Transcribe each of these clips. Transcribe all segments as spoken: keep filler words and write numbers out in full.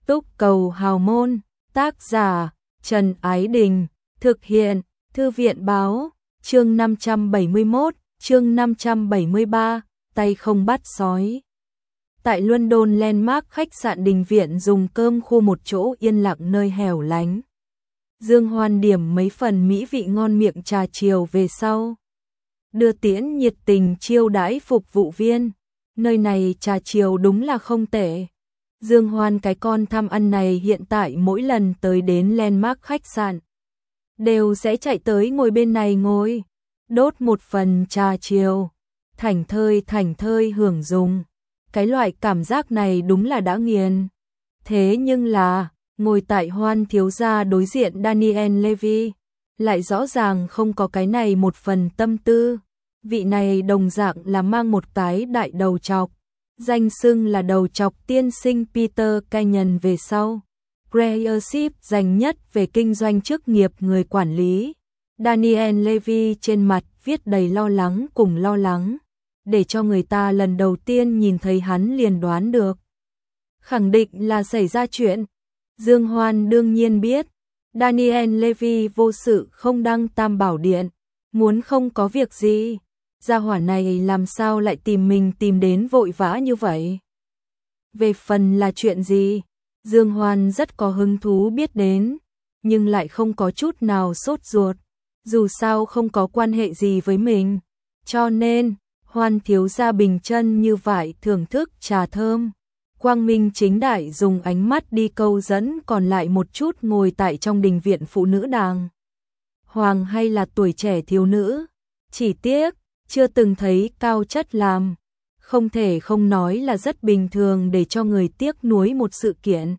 Túc Cầu Hào Môn, tác giả Trần Ái Đình, thực hiện Thư viện Báo, chương năm trăm bảy mươi mốt, chương năm trăm bảy mươi ba, tay không bắt sói. Tại London Landmark khách sạn đình viện dùng cơm khu một chỗ yên lặng nơi hẻo lánh. Dương Hoan điểm mấy phần mỹ vị ngon miệng trà chiều về sau. Đưa tiễn nhiệt tình chiêu đãi phục vụ viên. Nơi này trà chiều đúng là không tệ. Dương Hoan cái con tham ăn này hiện tại mỗi lần tới đến Landmark khách sạn đều sẽ chạy tới ngồi bên này ngồi, đốt một phần trà chiều, thảnh thơi thảnh thơi hưởng dùng. Cái loại cảm giác này đúng là đã nghiền. Thế nhưng là, ngồi tại Hoan thiếu gia đối diện Daniel Levy, lại rõ ràng không có cái này một phần tâm tư. Vị này đồng dạng là mang một cái đại đầu trọc, danh xưng là đầu trọc tiên sinh Peter Kenyon về sau. Leadership dành nhất về kinh doanh chức nghiệp người quản lý. Daniel Levy trên mặt viết đầy lo lắng cùng lo lắng, để cho người ta lần đầu tiên nhìn thấy hắn liền đoán được. Khẳng định là xảy ra chuyện. Dương Hoan đương nhiên biết, Daniel Levy vô sự không đăng tam bảo điện, muốn không có việc gì. Gia hỏa này làm sao lại tìm mình tìm đến vội vã như vậy? Về phần là chuyện gì, Dương Hoan rất có hứng thú biết đến, nhưng lại không có chút nào sốt ruột, dù sao không có quan hệ gì với mình. Cho nên, Hoan thiếu gia bình chân như vậy thưởng thức trà thơm. Quang minh chính đại dùng ánh mắt đi câu dẫn còn lại một chút ngồi tại trong đình viện phụ nữ đàng hoàng hay là tuổi trẻ thiếu nữ. Chỉ tiếc, chưa từng thấy cao chất làm, không thể không nói là rất bình thường để cho người tiếc nuối một sự kiện.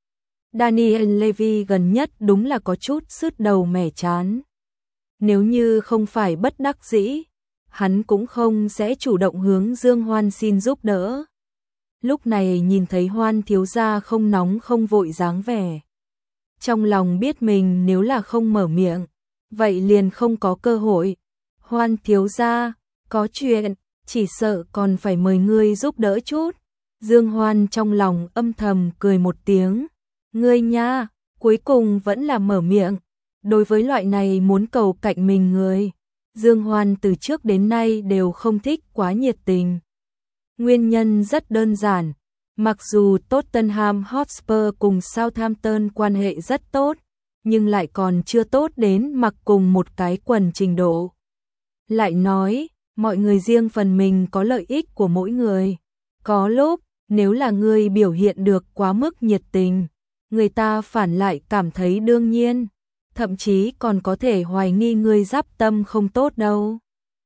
Daniel Levy gần nhất đúng là có chút sứt đầu mẻ chán. Nếu như không phải bất đắc dĩ, hắn cũng không sẽ chủ động hướng Dương Hoan xin giúp đỡ. Lúc này nhìn thấy Hoan thiếu gia không nóng không vội dáng vẻ, trong lòng biết mình nếu là không mở miệng, vậy liền không có cơ hội. Hoan thiếu gia, có chuyện, chỉ sợ còn phải mời ngươi giúp đỡ chút. Dương Hoan trong lòng âm thầm cười một tiếng. Ngươi nha, cuối cùng vẫn là mở miệng. Đối với loại này muốn cầu cạnh mình người, Dương Hoan từ trước đến nay đều không thích quá nhiệt tình. Nguyên nhân rất đơn giản, mặc dù Tottenham Hotspur cùng Southampton quan hệ rất tốt, nhưng lại còn chưa tốt đến mặc cùng một cái quần trình độ. Lại nói, mọi người riêng phần mình có lợi ích của mỗi người. Có lúc, nếu là người biểu hiện được quá mức nhiệt tình, người ta phản lại cảm thấy đương nhiên, thậm chí còn có thể hoài nghi người giáp tâm không tốt đâu.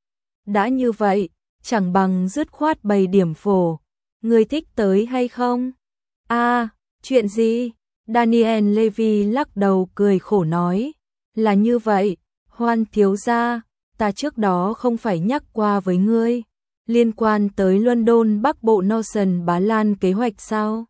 Đã như vậy, chẳng bằng dứt khoát bày điểm phổ. Người thích tới hay không? À, chuyện gì? Daniel Levy lắc đầu cười khổ nói. Là như vậy, Hoan thiếu gia, ta trước đó không phải nhắc qua với ngươi, liên quan tới London Bắc Bộ Northern Bá Lan kế hoạch sao?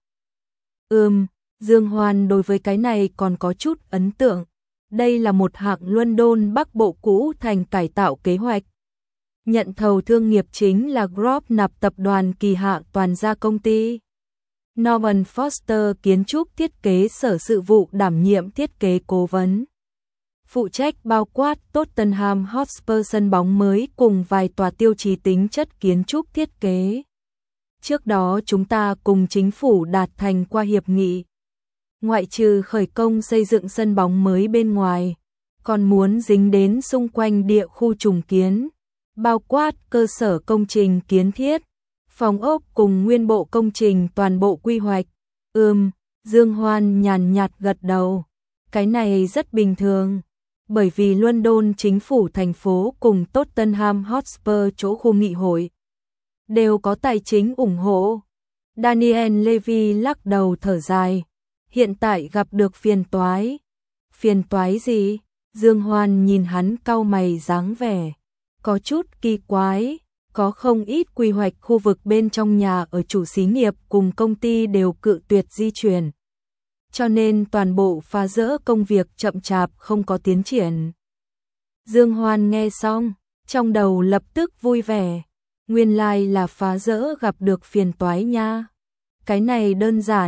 Ừm, Dương Hoan đối với cái này còn có chút ấn tượng. Đây là một hạng London Bắc Bộ cũ thành cải tạo kế hoạch. Nhận thầu thương nghiệp chính là Group nạp tập đoàn kỳ hạ toàn gia công ty. Norman Foster kiến trúc thiết kế sở sự vụ đảm nhiệm thiết kế cố vấn. Phụ trách bao quát Tottenham Hotspur sân bóng mới cùng vài tòa tiêu chí tính chất kiến trúc thiết kế. Trước đó chúng ta cùng chính phủ đạt thành qua hiệp nghị. Ngoại trừ khởi công xây dựng sân bóng mới bên ngoài, còn muốn dính đến xung quanh địa khu trùng kiến, bao quát cơ sở công trình kiến thiết, phòng ốc cùng nguyên bộ công trình toàn bộ quy hoạch. Ừm, Dương Hoan nhàn nhạt gật đầu. Cái này rất bình thường. Bởi vì London chính phủ thành phố cùng Tottenham Hotspur chỗ khu nghị hội đều có tài chính ủng hộ. Daniel Levy lắc đầu thở dài. Hiện tại gặp được phiền toái. Phiền toái gì? Dương Hoan nhìn hắn cau mày dáng vẻ có chút kỳ quái. Có không ít quy hoạch khu vực bên trong nhà ở chủ xí nghiệp cùng công ty đều cự tuyệt di chuyển, cho nên toàn bộ phá rỡ công việc chậm chạp không có tiến triển. Dương Hoan nghe xong, trong đầu lập tức vui vẻ. Nguyên lai là phá rỡ gặp được phiền toái nha. Cái này đơn giản,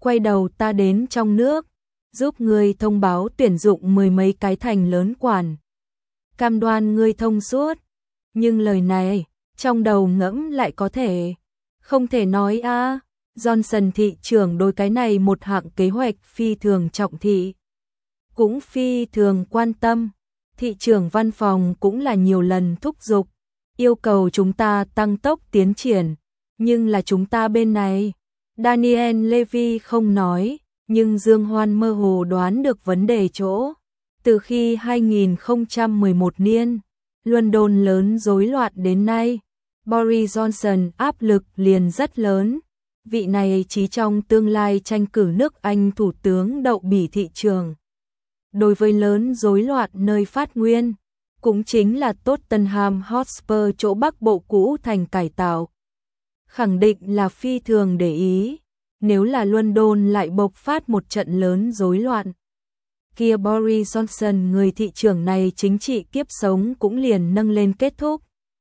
quay đầu ta đến trong nước, giúp ngươi thông báo tuyển dụng mười mấy cái thành lớn quản. Cam đoan ngươi thông suốt. Nhưng lời này, trong đầu ngẫm lại có thể, không thể nói a. À. Johnson thị trưởng đối cái này một hạng kế hoạch phi thường trọng thị, cũng phi thường quan tâm. Thị trưởng văn phòng cũng là nhiều lần thúc giục, yêu cầu chúng ta tăng tốc tiến triển, nhưng là chúng ta bên này. Daniel Levy không nói, nhưng Dương Hoan mơ hồ đoán được vấn đề chỗ. Từ khi hai nghìn không trăm mười một niên, London lớn rối loạn đến nay, Boris Johnson áp lực liền rất lớn. Vị này chí trong tương lai tranh cử nước Anh thủ tướng đậu bỉ thị trường. Đối với lớn rối loạn nơi phát nguyên, cũng chính là Tottenham Hotspur chỗ Bắc Bộ cũ thành cải tạo. Khẳng định là phi thường để ý, nếu là London lại bộc phát một trận lớn rối loạn. Kia Boris Johnson người thị trưởng này chính trị kiếp sống cũng liền nâng lên kết thúc.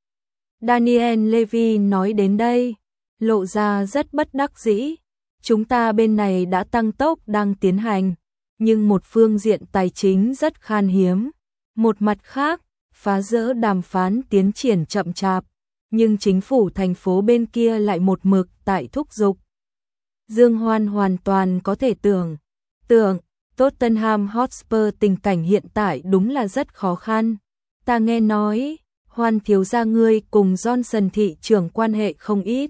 Daniel Levy nói đến đây, lộ ra rất bất đắc dĩ. Chúng ta bên này đã tăng tốc đang tiến hành, nhưng một phương diện tài chính rất khan hiếm. Một mặt khác, phá vỡ đàm phán tiến triển chậm chạp, nhưng chính phủ thành phố bên kia lại một mực tại thúc giục. Dương Hoan hoàn toàn có thể tưởng, tưởng, Tottenham Hotspur tình cảnh hiện tại đúng là rất khó khăn. Ta nghe nói, Hoan thiếu gia ngươi cùng Johnson thị trưởng quan hệ không ít.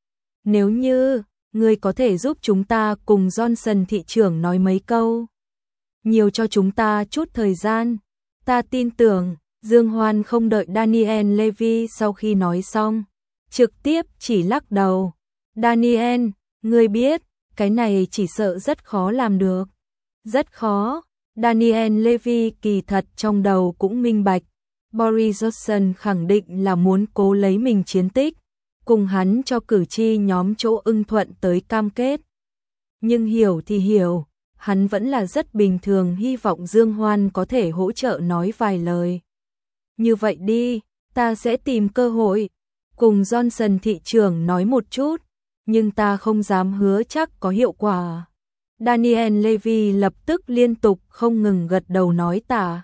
Nếu như, ngươi có thể giúp chúng ta cùng Johnson thị trưởng nói mấy câu, nhiều cho chúng ta chút thời gian, ta tin tưởng. Dương Hoan không đợi Daniel Levy sau khi nói xong, trực tiếp chỉ lắc đầu. Daniel, ngươi biết, cái này chỉ sợ rất khó làm được. Rất khó. Daniel Levy kỳ thật trong đầu cũng minh bạch. Boris Johnson khẳng định là muốn cố lấy mình chiến tích, cùng hắn cho cử tri nhóm chỗ ưng thuận tới cam kết. Nhưng hiểu thì hiểu, hắn vẫn là rất bình thường hy vọng Dương Hoan có thể hỗ trợ nói vài lời. Như vậy đi, ta sẽ tìm cơ hội, cùng Johnson thị trưởng nói một chút, nhưng ta không dám hứa chắc có hiệu quả. Daniel Levy lập tức liên tục không ngừng gật đầu nói tả.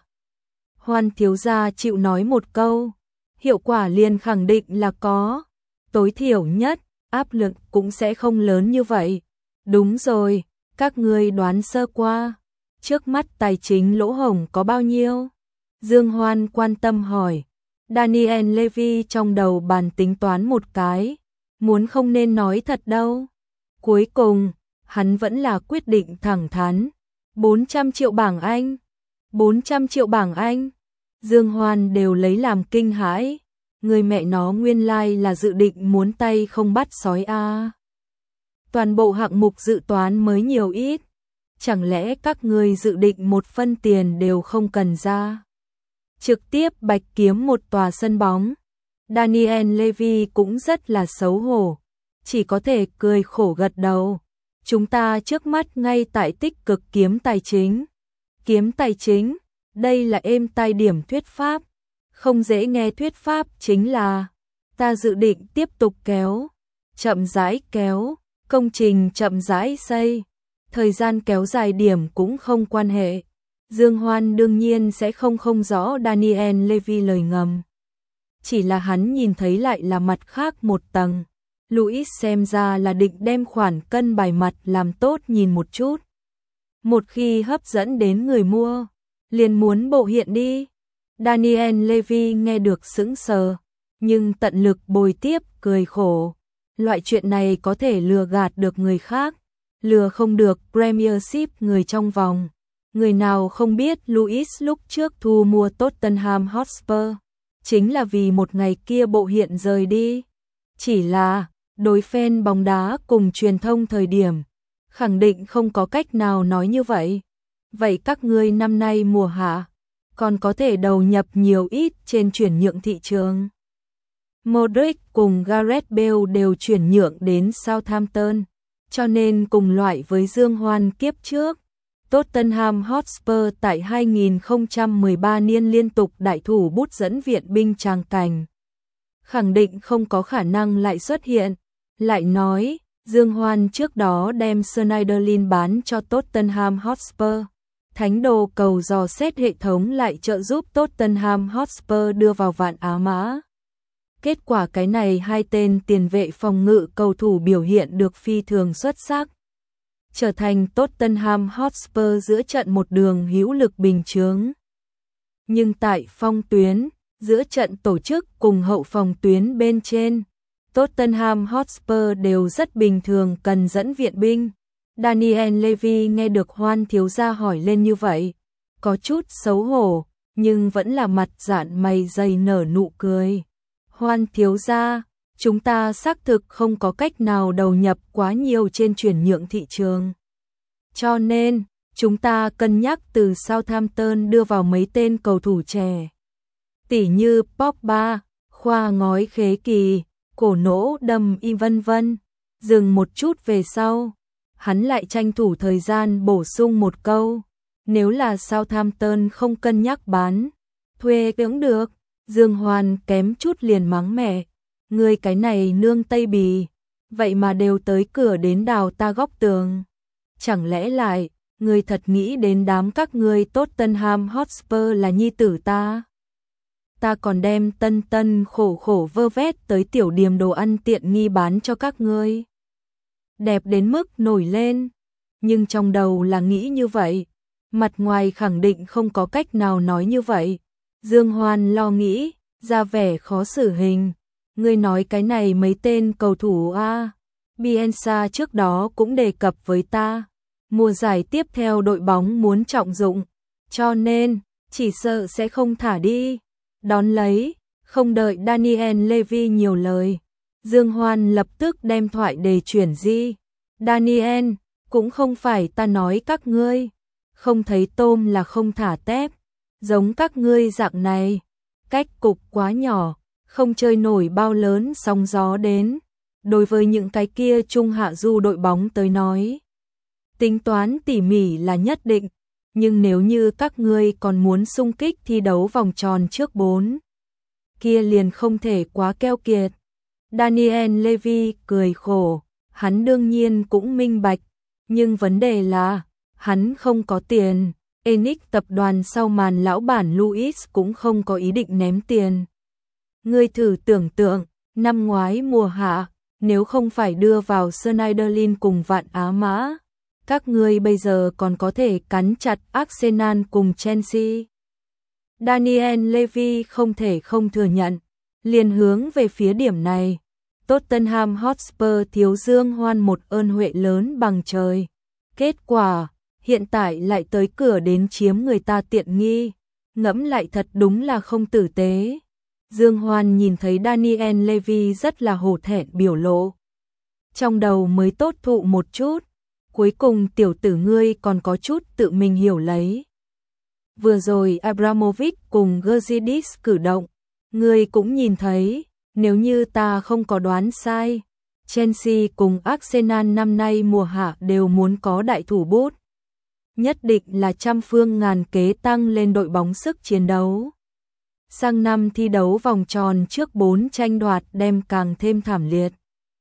Hoan thiếu gia chịu nói một câu, hiệu quả liền khẳng định là có, tối thiểu nhất, áp lực cũng sẽ không lớn như vậy. Đúng rồi, các ngươi đoán sơ qua, trước mắt tài chính lỗ hổng có bao nhiêu? Dương Hoan quan tâm hỏi. Daniel Levy trong đầu bàn tính toán một cái, muốn không nên nói thật đâu. Cuối cùng, hắn vẫn là quyết định thẳng thắn. bốn trăm triệu bảng Anh. bốn trăm triệu bảng Anh. Dương Hoan đều lấy làm kinh hãi. Người mẹ nó nguyên lai là dự định muốn tay không bắt sói a. À. Toàn bộ hạng mục dự toán mới nhiều ít. Chẳng lẽ các ngươi dự định một phân tiền đều không cần ra? Trực tiếp bạch kiếm một tòa sân bóng. Daniel Levy cũng rất là xấu hổ, chỉ có thể cười khổ gật đầu. Chúng ta trước mắt ngay tại tích cực kiếm tài chính. Kiếm tài chính, đây là êm tai điểm thuyết pháp. Không dễ nghe thuyết pháp chính là, ta dự định tiếp tục kéo, chậm rãi kéo, công trình chậm rãi xây. Thời gian kéo dài điểm cũng không quan hệ. Dương Hoan đương nhiên sẽ không không rõ Daniel Levy lời ngầm. Chỉ là hắn nhìn thấy lại là mặt khác một tầng. Louis xem ra là định đem khoản cân bài mặt làm tốt nhìn một chút. Một khi hấp dẫn đến người mua, liền muốn bộ hiện đi. Daniel Levy nghe được sững sờ, nhưng tận lực bồi tiếp cười khổ. Loại chuyện này có thể lừa gạt được người khác, lừa không được Premiership người trong vòng. Người nào không biết Louis lúc trước thu mua Tottenham Hotspur, chính là vì một ngày kia bộ hiện rời đi. Chỉ là, đối fan bóng đá cùng truyền thông thời điểm, khẳng định không có cách nào nói như vậy. Vậy các ngươi năm nay mùa hạ, còn có thể đầu nhập nhiều ít trên chuyển nhượng thị trường. Modric cùng Gareth Bale đều chuyển nhượng đến Southampton, cho nên cùng loại với Dương Hoan kiếp trước. Tottenham Hotspur tại hai nghìn không trăm mười ba niên liên tục đại thủ bút dẫn viện binh tràng cảnh. Khẳng định không có khả năng lại xuất hiện. Lại nói, Dương Hoan trước đó đem Schneiderlin bán cho Tottenham Hotspur. Thánh đồ cầu dò xét hệ thống lại trợ giúp Tottenham Hotspur đưa vào vạn á mã. Kết quả cái này hai tên tiền vệ phòng ngự cầu thủ biểu hiện được phi thường xuất sắc, trở thành Tottenham Hotspur giữa trận một đường hữu lực bình chướng. Nhưng tại phong tuyến, giữa trận tổ chức cùng hậu phòng tuyến bên trên, Tottenham Hotspur đều rất bình thường cần dẫn viện binh. Daniel Levy nghe được Hoan thiếu gia hỏi lên như vậy, có chút xấu hổ, nhưng vẫn là mặt dạn mày dày nở nụ cười. Hoan thiếu gia, chúng ta xác thực không có cách nào đầu nhập quá nhiều trên chuyển nhượng thị trường. Cho nên, chúng ta cân nhắc từ Southampton đưa vào mấy tên cầu thủ trẻ. Tỉ như Pogba, khoa ngói khế kỳ, cổ nỗ đầm y vân vân. Dừng một chút về sau, hắn lại tranh thủ thời gian bổ sung một câu. Nếu là Southampton không cân nhắc bán, thuê cũng được. Dương Hoan kém chút liền mắng mẹ. Ngươi cái này nương Tây Bì, vậy mà đều tới cửa đến đào ta góc tường. Chẳng lẽ lại, ngươi thật nghĩ đến đám các ngươi Tottenham Hotspur là nhi tử ta? Ta còn đem tân tân khổ khổ vơ vét tới tiểu điểm đồ ăn tiện nghi bán cho các ngươi. Đẹp đến mức nổi lên, nhưng trong đầu là nghĩ như vậy, mặt ngoài khẳng định không có cách nào nói như vậy. Dương Hoan lo nghĩ, ra vẻ khó xử hình. Ngươi nói cái này mấy tên cầu thủ a, Bielsa trước đó cũng đề cập với ta. Mùa giải tiếp theo đội bóng muốn trọng dụng, cho nên chỉ sợ sẽ không thả đi. Đón lấy, không đợi Daniel Levy nhiều lời, Dương Hoan lập tức đem thoại đề chuyển di. Daniel, cũng không phải ta nói các ngươi, không thấy tôm là không thả tép, giống các ngươi dạng này, cách cục quá nhỏ, không chơi nổi bao lớn sóng gió đến. Đối với những cái kia trung hạ du đội bóng tới nói, tính toán tỉ mỉ là nhất định, nhưng nếu như các ngươi còn muốn xung kích thi đấu vòng tròn trước bốn, kia liền không thể quá keo kiệt. Daniel Levy cười khổ, hắn đương nhiên cũng minh bạch, nhưng vấn đề là, hắn không có tiền. Enix tập đoàn sau màn lão bản Louis cũng không có ý định ném tiền. Ngươi thử tưởng tượng, năm ngoái mùa hạ, nếu không phải đưa vào Schneiderlin cùng vạn á mã, các ngươi bây giờ còn có thể cắn chặt Arsenal cùng Chelsea. Daniel Levy không thể không thừa nhận, liền hướng về phía điểm này. Tottenham Hotspur thiếu Dương Hoan một ơn huệ lớn bằng trời. Kết quả, hiện tại lại tới cửa đến chiếm người ta tiện nghi, ngẫm lại thật đúng là không tử tế. Dương Hoan nhìn thấy Daniel Levy rất là hổ thẹn biểu lộ. Trong đầu mới tốt thụ một chút, cuối cùng tiểu tử ngươi còn có chút tự mình hiểu lấy. Vừa rồi Abramovich cùng Gazidis cử động, ngươi cũng nhìn thấy, nếu như ta không có đoán sai, Chelsea cùng Arsenal năm nay mùa hạ đều muốn có đại thủ bút. Nhất định là trăm phương ngàn kế tăng lên đội bóng sức chiến đấu. Sang năm thi đấu vòng tròn trước bốn tranh đoạt đem càng thêm thảm liệt.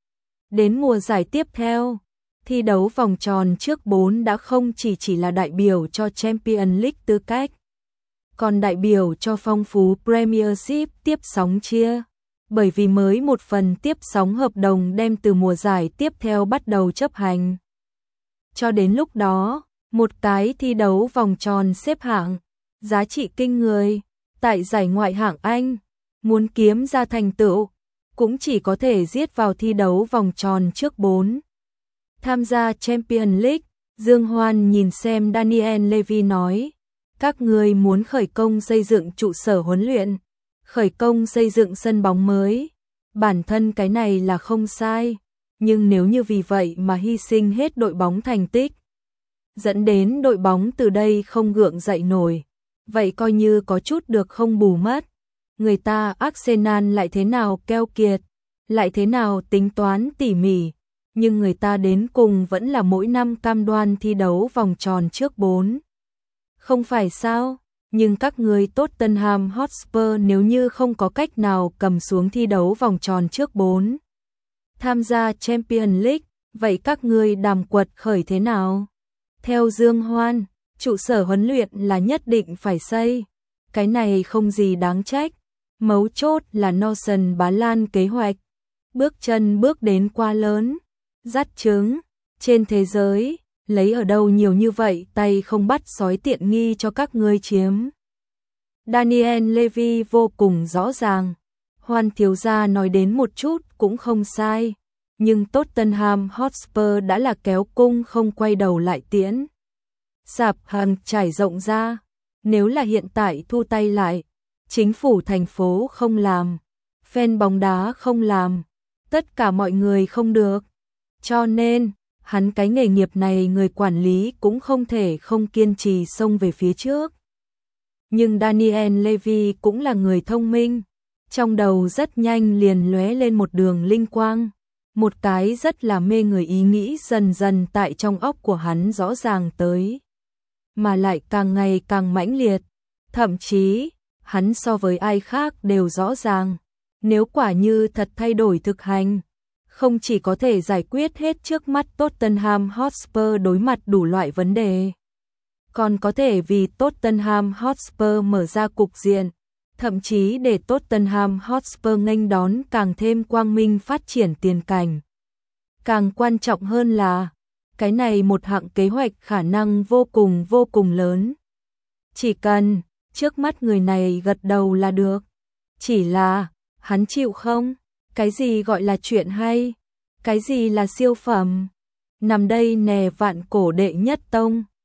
Đến mùa giải tiếp theo, thi đấu vòng tròn trước bốn đã không chỉ chỉ là đại biểu cho Champions League tư cách, còn đại biểu cho phong phú Premiership tiếp sóng chia. Bởi vì mới một phần tiếp sóng hợp đồng đem từ mùa giải tiếp theo bắt đầu chấp hành. Cho đến lúc đó, một cái thi đấu vòng tròn xếp hạng, giá trị kinh người, tại giải ngoại hạng Anh, muốn kiếm ra thành tựu, cũng chỉ có thể giết vào thi đấu vòng tròn trước bốn. Tham gia Champions League, Dương Hoan nhìn xem Daniel Levy nói, các người muốn khởi công xây dựng trụ sở huấn luyện, khởi công xây dựng sân bóng mới, bản thân cái này là không sai, nhưng nếu như vì vậy mà hy sinh hết đội bóng thành tích, dẫn đến đội bóng từ đây không gượng dậy nổi, vậy coi như có chút được không bù mất. Người ta Arsenal lại thế nào keo kiệt, lại thế nào tính toán tỉ mỉ, nhưng người ta đến cùng vẫn là mỗi năm cam đoan thi đấu vòng tròn trước bốn. Không phải sao? Nhưng các người Tottenham Hotspur nếu như không có cách nào cầm xuống thi đấu vòng tròn trước bốn, tham gia Champions League, Vậy các ngươi đàm quật khởi thế nào? Theo Dương Hoan, trụ sở huấn luyện là nhất định phải xây. Cái này không gì đáng trách. Mấu chốt là Notion Bá Lan kế hoạch. Bước chân bước đến quá lớn. Dắt trứng. Trên thế giới, lấy ở đâu nhiều như vậy tay không bắt sói tiện nghi cho các ngươi chiếm. Daniel Levy vô cùng rõ ràng. Hoan thiếu gia nói đến một chút cũng không sai. Nhưng Tottenham Hotspur đã là kéo cung không quay đầu lại tiễn. Sạp hàng trải rộng ra. Nếu là hiện tại thu tay lại, chính phủ thành phố không làm, fan bóng đá không làm, tất cả mọi người không được. Cho nên, hắn cái nghề nghiệp này người quản lý cũng không thể không kiên trì xông về phía trước. Nhưng Daniel Levy cũng là người thông minh, trong đầu rất nhanh liền lóe lên một đường linh quang, một cái rất là mê người ý nghĩ dần dần tại trong óc của hắn rõ ràng tới, mà lại càng ngày càng mãnh liệt, thậm chí, hắn so với ai khác đều rõ ràng, nếu quả như thật thay đổi thực hành, không chỉ có thể giải quyết hết trước mắt Tottenham Hotspur đối mặt đủ loại vấn đề, còn có thể vì Tottenham Hotspur mở ra cục diện, thậm chí để Tottenham Hotspur nghênh đón càng thêm quang minh phát triển tiền cảnh. Càng quan trọng hơn là, cái này một hạng kế hoạch khả năng vô cùng vô cùng lớn. Chỉ cần, trước mắt người này gật đầu là được. Chỉ là, hắn chịu không? Cái gì gọi là chuyện hay? Cái gì là siêu phẩm? Nằm đây nè vạn cổ đệ nhất tông.